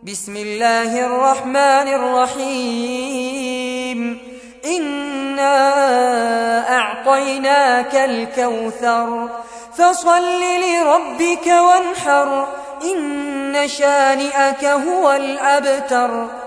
بسم الله الرحمن الرحيم إنا أعطيناك الكوثر فصل لربك وانحر إن شانئك هو الأبتر